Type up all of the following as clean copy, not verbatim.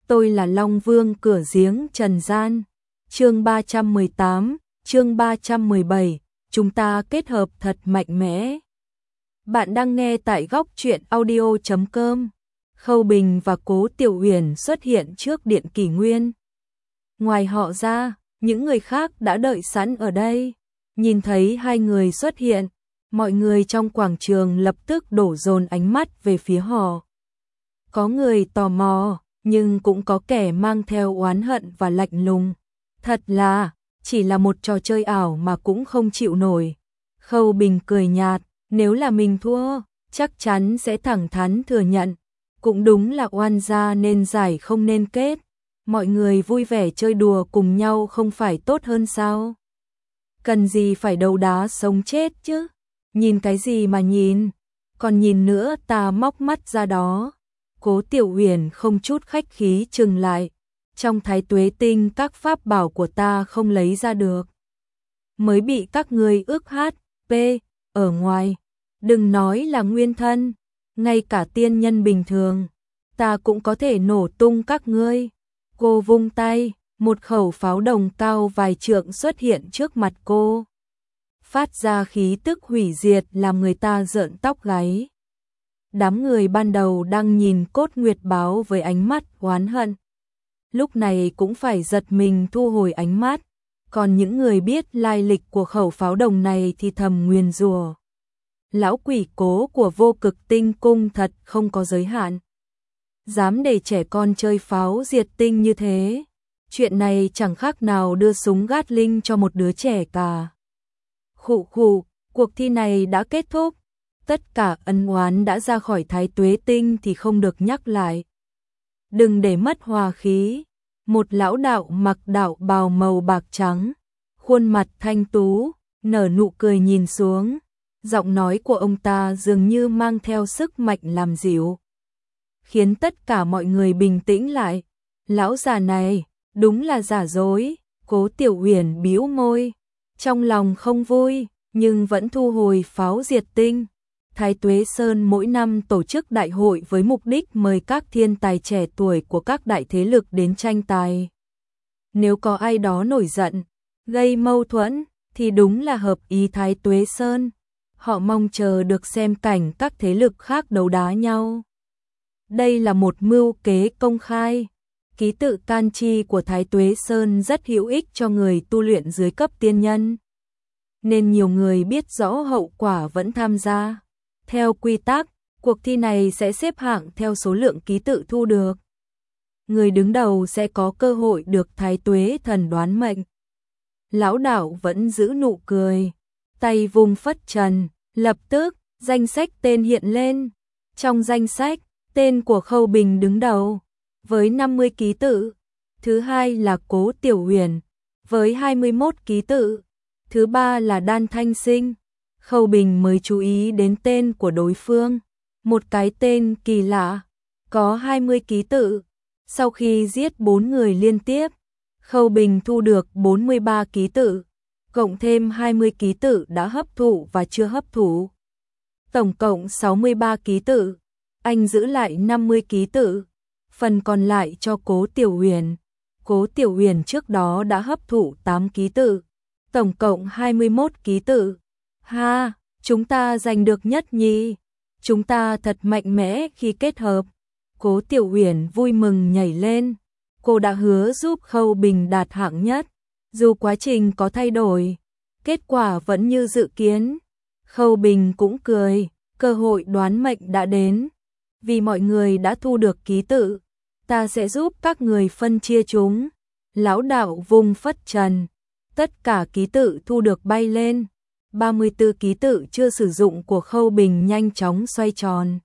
tôi là Long Vương cửa giếng trần gian. Chương 318, chương 317, chúng ta kết hợp thật mạnh mẽ. Bạn đang nghe tại góc truyện audio.com. Khâu Bình và Cố Tiểu Uyển xuất hiện trước Điện Kỷ Nguyên. Ngoài họ ra, những người khác đã đợi sẵn ở đây. Nhìn thấy hai người xuất hiện, mọi người trong quảng trường lập tức đổ dồn ánh mắt về phía họ. Có người tò mò, nhưng cũng có kẻ mang theo oán hận và lạnh lùng. Thật là, chỉ là một trò chơi ảo mà cũng không chịu nổi. Khâu Bình cười nhạt, nếu là mình thua, chắc chắn sẽ thẳng thắn thừa nhận. Cũng đúng là oan gia nên giải không nên kết. Mọi người vui vẻ chơi đùa cùng nhau không phải tốt hơn sao? Cần gì phải đấu đá sống chết chứ? Nhìn cái gì mà nhìn? Còn nhìn nữa ta móc mắt ra đó. Cố Tiểu Uyển không chút khách khí trừng lại. Trong Thái Tuế Tinh các pháp bảo của ta không lấy ra được. Mới bị các ngươi ước hát, p, ở ngoài. Đừng nói là nguyên thân, ngay cả tiên nhân bình thường, ta cũng có thể nổ tung các ngươi. Cô vung tay, một khẩu pháo đồng cao vài trượng xuất hiện trước mặt cô. Phát ra khí tức hủy diệt làm người ta rợn tóc gáy. Đám người ban đầu đang nhìn Cốt Nguyệt Báo với ánh mắt oán hận. Lúc này cũng phải giật mình thu hồi ánh mắt. Còn những người biết lai lịch của khẩu pháo đồng này thì thầm nguyền rủa. Lão quỷ Cố của Vô Cực Tinh Cung thật không có giới hạn. Dám để trẻ con chơi pháo diệt tinh như thế. Chuyện này chẳng khác nào đưa súng Gatling cho một đứa trẻ cả. Khụ khụ, cuộc thi này đã kết thúc. Tất cả ân oán đã ra khỏi Thái Tuế Tinh thì không được nhắc lại. Đừng để mất hòa khí. Một lão đạo mặc đạo bào màu bạc trắng, khuôn mặt thanh tú, nở nụ cười nhìn xuống. Giọng nói của ông ta dường như mang theo sức mạnh làm dịu, khiến tất cả mọi người bình tĩnh lại. Lão già này, đúng là giả dối. Cố Tiểu Uyển bĩu môi, trong lòng không vui, nhưng vẫn thu hồi pháo diệt tinh. Thái Tuế Sơn mỗi năm tổ chức đại hội với mục đích mời các thiên tài trẻ tuổi của các đại thế lực đến tranh tài. Nếu có ai đó nổi giận, gây mâu thuẫn, thì đúng là hợp ý Thái Tuế Sơn. Họ mong chờ được xem cảnh các thế lực khác đấu đá nhau. Đây là một mưu kế công khai. Ký tự can chi của Thái Tuế Sơn rất hữu ích cho người tu luyện dưới cấp tiên nhân. Nên nhiều người biết rõ hậu quả vẫn tham gia. Theo quy tắc, cuộc thi này sẽ xếp hạng theo số lượng ký tự thu được. Người đứng đầu sẽ có cơ hội được Thái Tuế Thần đoán mệnh. Lão đạo vẫn giữ nụ cười, tay vung phất trần, lập tức danh sách tên hiện lên. Trong danh sách, tên của Khâu Bình đứng đầu với 50 ký tự. Thứ hai là Cố Tiểu Uyển với 21 ký tự. Thứ ba là Đan Thanh Sinh. Khâu Bình mới chú ý đến tên của đối phương, một cái tên kỳ lạ, có 20 ký tự. Sau khi giết 4 người liên tiếp, Khâu Bình thu được 43 ký tự, cộng thêm 20 ký tự đã hấp thụ và chưa hấp thụ. Tổng cộng 63 ký tự, anh giữ lại 50 ký tự, phần còn lại cho Cố Tiểu Uyển. Cố Tiểu Uyển trước đó đã hấp thụ 8 ký tự, tổng cộng 21 ký tự. Ha, chúng ta giành được nhất nhì. Chúng ta thật mạnh mẽ khi kết hợp. Cố Tiểu Uyển vui mừng nhảy lên. Cô đã hứa giúp Khâu Bình đạt hạng nhất. Dù quá trình có thay đổi, kết quả vẫn như dự kiến. Khâu Bình cũng cười, cơ hội đoán mệnh đã đến. Vì mọi người đã thu được ký tự, ta sẽ giúp các người phân chia chúng. Lão đạo vung phất trần, tất cả ký tự thu được bay lên. 34 ký tự chưa sử dụng của Khâu Bình nhanh chóng xoay tròn,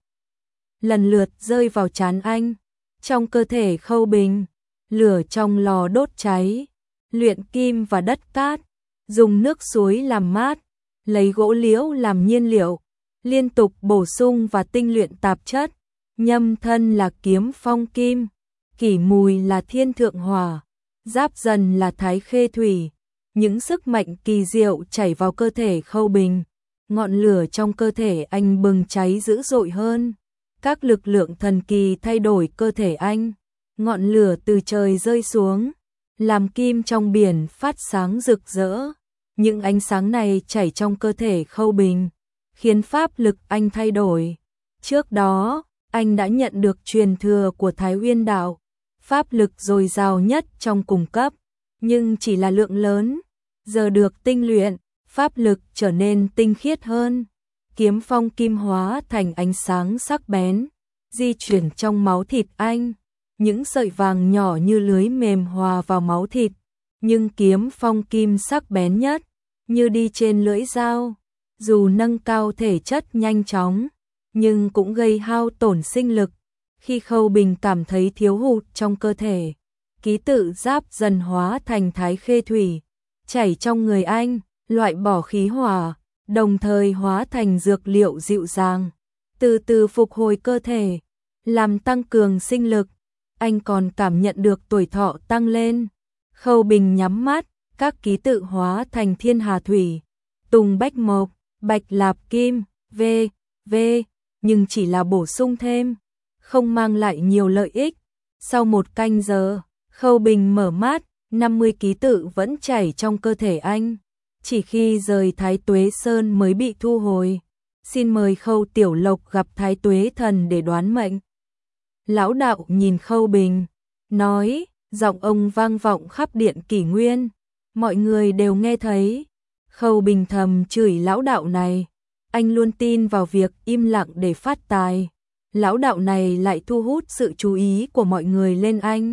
lần lượt rơi vào trán anh. Trong cơ thể Khâu Bình, lửa trong lò đốt cháy, luyện kim và đất cát, dùng nước suối làm mát, lấy gỗ liễu làm nhiên liệu, liên tục bổ sung và tinh luyện tạp chất. Nhâm thân là kiếm phong kim, kỷ mùi là thiên thượng hỏa, giáp dần là thái khê thủy. Những sức mạnh kỳ diệu chảy vào cơ thể Khâu Bình, ngọn lửa trong cơ thể anh bừng cháy dữ dội hơn. Các lực lượng thần kỳ thay đổi cơ thể anh, ngọn lửa từ trời rơi xuống, làm kim trong biển phát sáng rực rỡ. Những ánh sáng này chảy trong cơ thể Khâu Bình, khiến pháp lực anh thay đổi. Trước đó, anh đã nhận được truyền thừa của Thái Uyên Đạo, pháp lực dồi dào nhất trong cùng cấp, nhưng chỉ là lượng lớn. Giờ được tinh luyện, pháp lực trở nên tinh khiết hơn. Kiếm phong kim hóa thành ánh sáng sắc bén, di chuyển trong máu thịt anh. Những sợi vàng nhỏ như lưới mềm hòa vào máu thịt, nhưng kiếm phong kim sắc bén nhất, như đi trên lưỡi dao. Dù nâng cao thể chất nhanh chóng, nhưng cũng gây hao tổn sinh lực. Khi Khâu Bình cảm thấy thiếu hụt trong cơ thể, ký tự giáp dần hóa thành thái khê thủy, chảy trong người anh, loại bỏ khí hỏa, đồng thời hóa thành dược liệu dịu dàng, từ từ phục hồi cơ thể, làm tăng cường sinh lực. Anh còn cảm nhận được tuổi thọ tăng lên. Khâu Bình nhắm mắt, các ký tự hóa thành thiên hà thủy, tùng bách mộc, bạch lạp kim, v, nhưng chỉ là bổ sung thêm, không mang lại nhiều lợi ích. Sau 1 canh giờ, Khâu Bình mở mắt, 50 ký tự vẫn chảy trong cơ thể anh. Chỉ khi rời Thái Tuế Sơn mới bị thu hồi. Xin mời Khâu Tiểu Lộc gặp Thái Tuế Thần để đoán mệnh. Lão đạo nhìn Khâu Bình, nói, giọng ông vang vọng khắp điện Kỷ Nguyên. Mọi người đều nghe thấy. Khâu Bình thầm chửi lão đạo này. Anh luôn tin vào việc im lặng để phát tài. Lão đạo này lại thu hút sự chú ý của mọi người lên anh,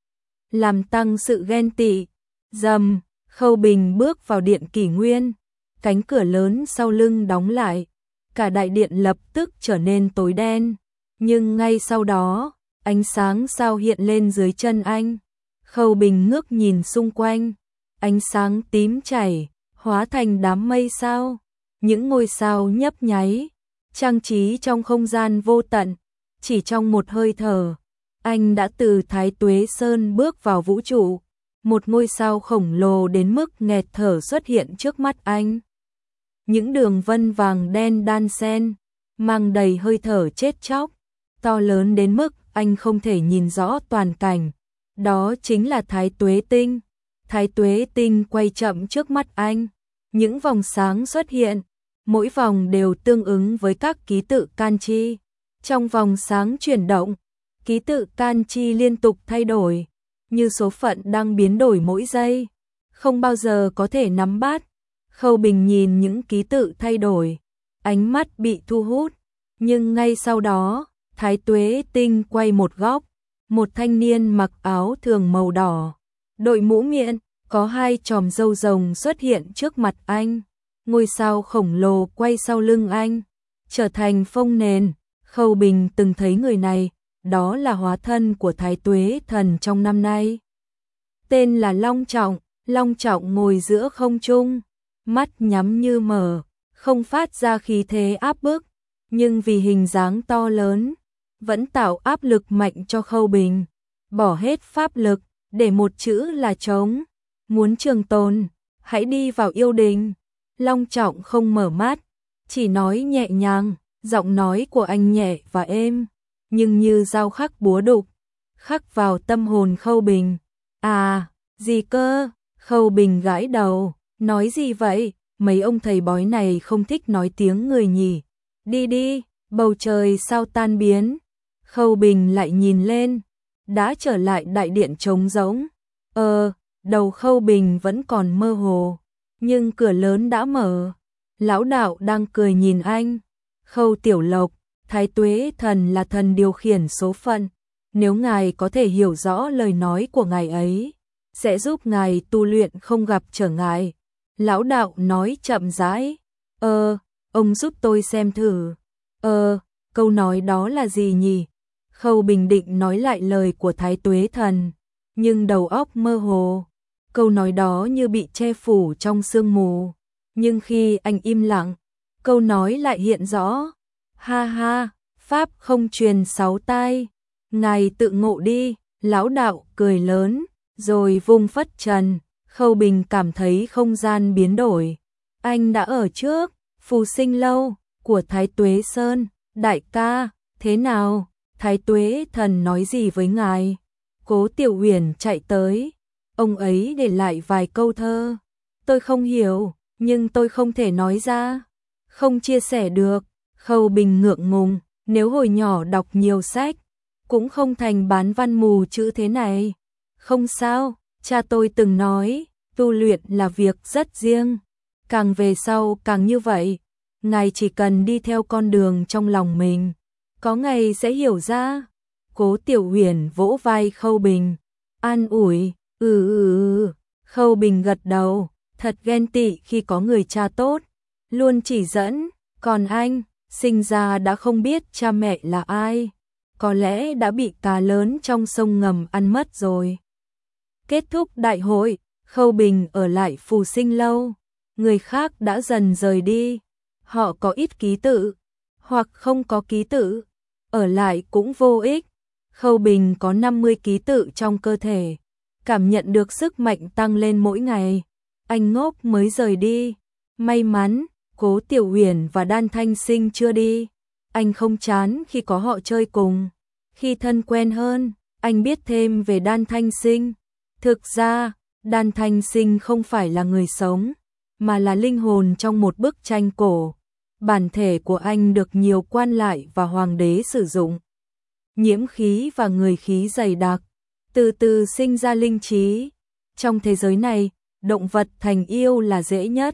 làm tăng sự ghen tị. Rầm, Khâu Bình bước vào điện Kỷ Nguyên. Cánh cửa lớn sau lưng đóng lại. Cả đại điện lập tức trở nên tối đen. Nhưng ngay sau đó, ánh sáng sao hiện lên dưới chân anh. Khâu Bình ngước nhìn xung quanh. Ánh sáng tím chảy, hóa thành đám mây sao. Những ngôi sao nhấp nháy, trang trí trong không gian vô tận. Chỉ trong một hơi thở, anh đã từ Thái Tuế Sơn bước vào vũ trụ. Một ngôi sao khổng lồ đến mức nghẹt thở xuất hiện trước mắt anh. Những đường vân vàng đen đan xen, mang đầy hơi thở chết chóc, to lớn đến mức anh không thể nhìn rõ toàn cảnh. Đó chính là Thái Tuế Tinh. Thái Tuế Tinh quay chậm trước mắt anh. Những vòng sáng xuất hiện, mỗi vòng đều tương ứng với các ký tự kanji. Trong vòng sáng chuyển động, ký tự kanji liên tục thay đổi, như số phận đang biến đổi mỗi giây, không bao giờ có thể nắm bắt. Khâu Bình nhìn những ký tự thay đổi, ánh mắt bị thu hút, nhưng ngay sau đó, Thái Tuế Tinh quay một góc, một thanh niên mặc áo thường màu đỏ, đội mũ miệng, có 2 chòm râu rồng xuất hiện trước mặt anh. Ngôi sao khổng lồ quay sau lưng anh, trở thành phông nền. Khâu Bình từng thấy người này, đó là hóa thân của Thái Tuế Thần trong năm nay. Tên là Long Trọng. Long Trọng ngồi giữa không trung, mắt nhắm như mở, không phát ra khí thế áp bức, nhưng vì hình dáng to lớn, vẫn tạo áp lực mạnh cho Khâu Bình. Bỏ hết pháp lực, để một chữ là trống. Muốn trường tồn, hãy đi vào yêu đình. Long Trọng không mở mắt, chỉ nói nhẹ nhàng, giọng nói của anh nhẹ và êm, nhưng như dao khắc búa đục, khắc vào tâm hồn Khâu Bình. À, gì cơ? Khâu Bình gãi đầu, nói gì vậy? Mấy ông thầy bói này không thích nói tiếng người nhỉ? Đi đi, bầu trời sao tan biến. Khâu Bình lại nhìn lên, đã trở lại đại điện trống rỗng. Đầu Khâu Bình vẫn còn mơ hồ, nhưng cửa lớn đã mở. Lão đạo đang cười nhìn anh. Khâu Tiểu Lộc, Thái Tuế Thần là thần điều khiển số phận. Nếu ngài có thể hiểu rõ lời nói của ngài ấy, sẽ giúp ngài tu luyện không gặp trở ngại. Lão đạo nói chậm rãi. Ông giúp tôi xem thử. Câu nói đó là gì nhỉ? Khâu Bình định nói lại lời của Thái Tuế Thần, nhưng đầu óc mơ hồ. Câu nói đó như bị che phủ trong sương mù. Nhưng khi anh im lặng, câu nói lại hiện rõ. Ha ha, Pháp không truyền 6 tai. Ngài tự ngộ đi. Lão đạo cười lớn, rồi vung phất trần. Khâu Bình cảm thấy không gian biến đổi. Anh đã ở trước Phù Sinh Lâu của Thái Tuế Sơn. Đại ca, thế nào? Thái Tuế Thần nói gì với ngài? Cố Tiểu Uyển chạy tới, ông ấy để lại vài câu thơ. Tôi không hiểu, nhưng tôi không thể nói ra, không chia sẻ được. Khâu Bình ngượng ngùng, nếu hồi nhỏ đọc nhiều sách, cũng không thành bán văn mù chữ thế này. Không sao, cha tôi từng nói, tu luyện là việc rất riêng, càng về sau càng như vậy, ngài chỉ cần đi theo con đường trong lòng mình, có ngày sẽ hiểu ra. Cố Tiểu Uyển vỗ vai Khâu Bình, an ủi, Khâu Bình gật đầu, thật ghen tị khi có người cha tốt, luôn chỉ dẫn, còn anh, sinh ra đã không biết cha mẹ là ai, có lẽ đã bị cá lớn trong sông ngầm ăn mất rồi. Kết thúc đại hội, Khâu Bình ở lại Phù Sinh lâu, người khác đã dần rời đi, họ có ít ký tự, hoặc không có ký tự, ở lại cũng vô ích. Khâu Bình có 50 ký tự trong cơ thể, cảm nhận được sức mạnh tăng lên mỗi ngày. Anh ngốc mới rời đi, may mắn Cố Tiểu Uyển và Đan Thanh Sinh chưa đi. Anh không chán khi có họ chơi cùng. Khi thân quen hơn, anh biết thêm về Đan Thanh Sinh. Thực ra, Đan Thanh Sinh không phải là người sống, mà là linh hồn trong một bức tranh cổ. Bản thể của anh được nhiều quan lại và hoàng đế sử dụng. Nhiễm khí và người khí dày đặc, từ từ sinh ra linh trí. Trong thế giới này, động vật thành yêu là dễ nhất.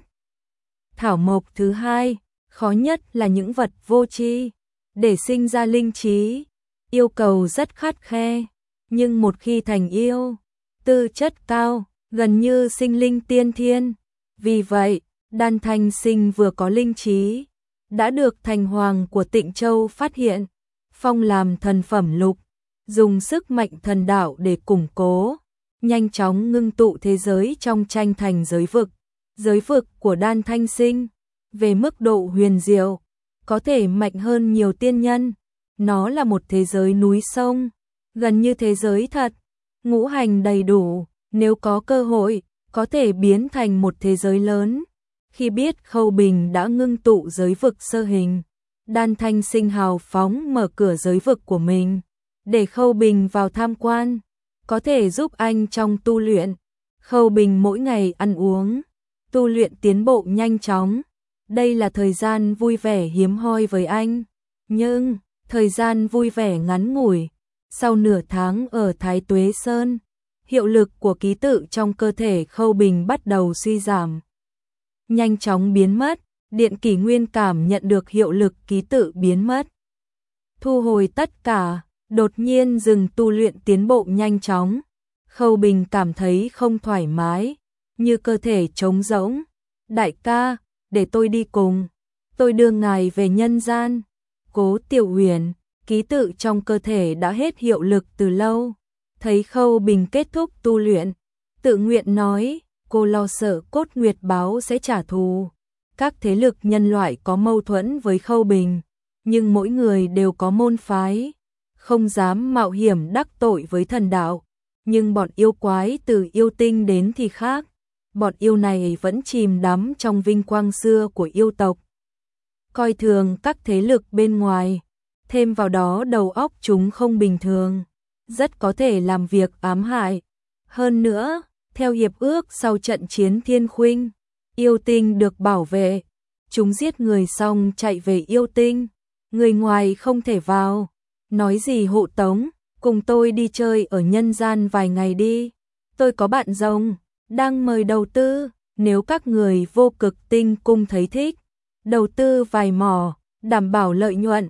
Thảo mộc thứ hai, khó nhất là những vật vô tri. Để sinh ra linh trí, yêu cầu rất khắt khe, nhưng một khi thành yêu, tư chất cao, gần như sinh linh tiên thiên. Vì vậy, Đan Thanh Sinh vừa có linh trí, đã được thành hoàng của Tịnh Châu phát hiện, phong làm thần phẩm lục, dùng sức mạnh thần đạo để củng cố, nhanh chóng ngưng tụ thế giới trong tranh thành giới vực. Giới vực của Đan Thanh Sinh, về mức độ huyền diệu, có thể mạnh hơn nhiều tiên nhân. Nó là một thế giới núi sông, gần như thế giới thật, ngũ hành đầy đủ, nếu có cơ hội, có thể biến thành một thế giới lớn. Khi biết Khâu Bình đã ngưng tụ giới vực sơ hình, Đan Thanh Sinh hào phóng mở cửa giới vực của mình, để Khâu Bình vào tham quan, có thể giúp anh trong tu luyện. Khâu Bình mỗi ngày ăn uống, tu luyện tiến bộ nhanh chóng. Đây là thời gian vui vẻ hiếm hoi với anh, nhưng thời gian vui vẻ ngắn ngủi. Sau nửa tháng ở Thái Tuế Sơn, hiệu lực của ký tự trong cơ thể Khâu Bình bắt đầu suy giảm, nhanh chóng biến mất. Điện Kỷ Nguyên cảm nhận được hiệu lực ký tự biến mất, thu hồi tất cả, đột nhiên dừng tu luyện tiến bộ nhanh chóng. Khâu Bình cảm thấy không thoải mái, như cơ thể trống rỗng. Đại ca, để tôi đi cùng, tôi đưa ngài về nhân gian. Cố Tiểu Uyển, ký tự trong cơ thể đã hết hiệu lực từ lâu, thấy Khâu Bình kết thúc tu luyện, tự nguyện nói, cô lo sợ Cốt Nguyệt Báo sẽ trả thù. Các thế lực nhân loại có mâu thuẫn với Khâu Bình, nhưng mỗi người đều có môn phái, không dám mạo hiểm đắc tội với thần đạo. Nhưng bọn yêu quái từ yêu tinh đến thì khác, bọn yêu này vẫn chìm đắm trong vinh quang xưa của yêu tộc, coi thường các thế lực bên ngoài, thêm vào đó đầu óc chúng không bình thường, rất có thể làm việc ám hại. Hơn nữa, theo hiệp ước sau trận chiến Thiên Khuynh, yêu tinh được bảo vệ, chúng giết người xong chạy về yêu tinh, người ngoài không thể vào. Nói gì hộ tống, cùng tôi đi chơi ở nhân gian vài ngày đi. Tôi có bạn rồng, đang mời đầu tư, nếu các người Vô Cực Tinh Cung thấy thích, đầu tư vài mỏ, đảm bảo lợi nhuận.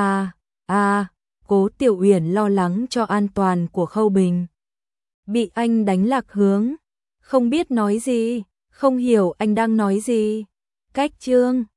Cố Tiểu Uyển lo lắng cho an toàn của Khâu Bình. Bị anh đánh lạc hướng, không biết nói gì, không hiểu anh đang nói gì. Cách chương